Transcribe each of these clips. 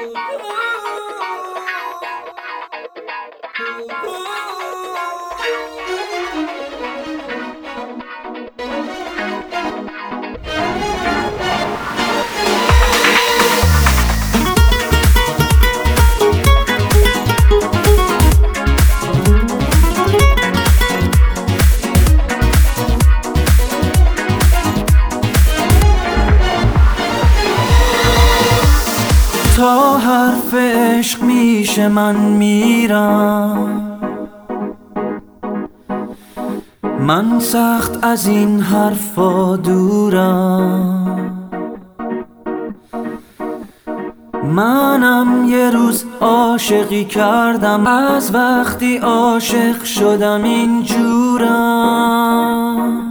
تا حرف عشق میشه من میرم، من سخت از این حرفا دورم. منم یه روز عاشقی کردم، از وقتی عاشق شدم اینجورم.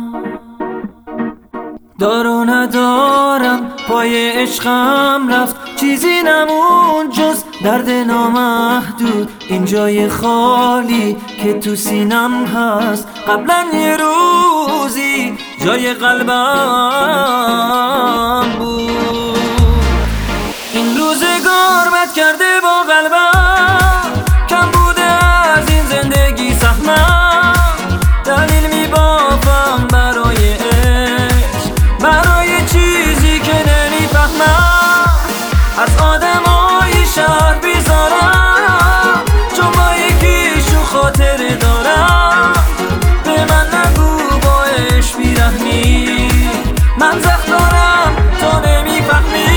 دار و ندارم پای عشقم رفت، چیزی نمون جز درد نامحدود. این جای خالی که تو سینم هست، قبلا یه روزی جای قلبم بود. این روزگار بد کرده با قلبم، کم بوده از این زندگی سهمم. دلیل میبافم برای عشق، برای چیزی که نمیفهمم. از آدمای شهر بیزارم، چون با یکیشون خاطره دارم. به من نگو با عشق بیرحمی، من زخم دارم تو نمیفهمی.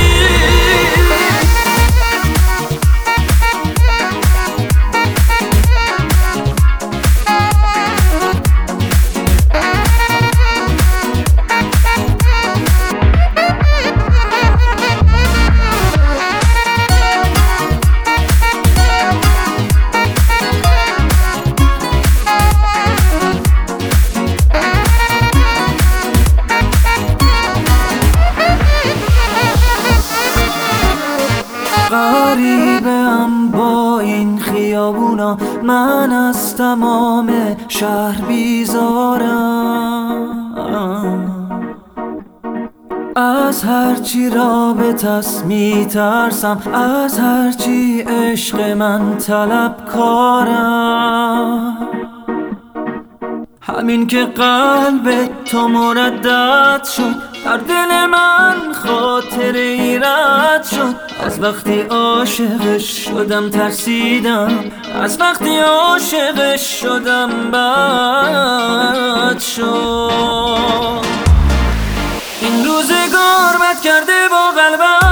غریبم با این خیابونا، من از تمام شهر بیزارم. از هرچی رابطه‌ست میترسم، از هرچی عشق من طلبکارم. همین که قلب تو مردد شد، در دل من خاطره ایراد شد. از وقتی عاشقش شدم ترسیدم، از وقتی عاشقش شدم بد شد. این روزگار بد کرده با قلبم،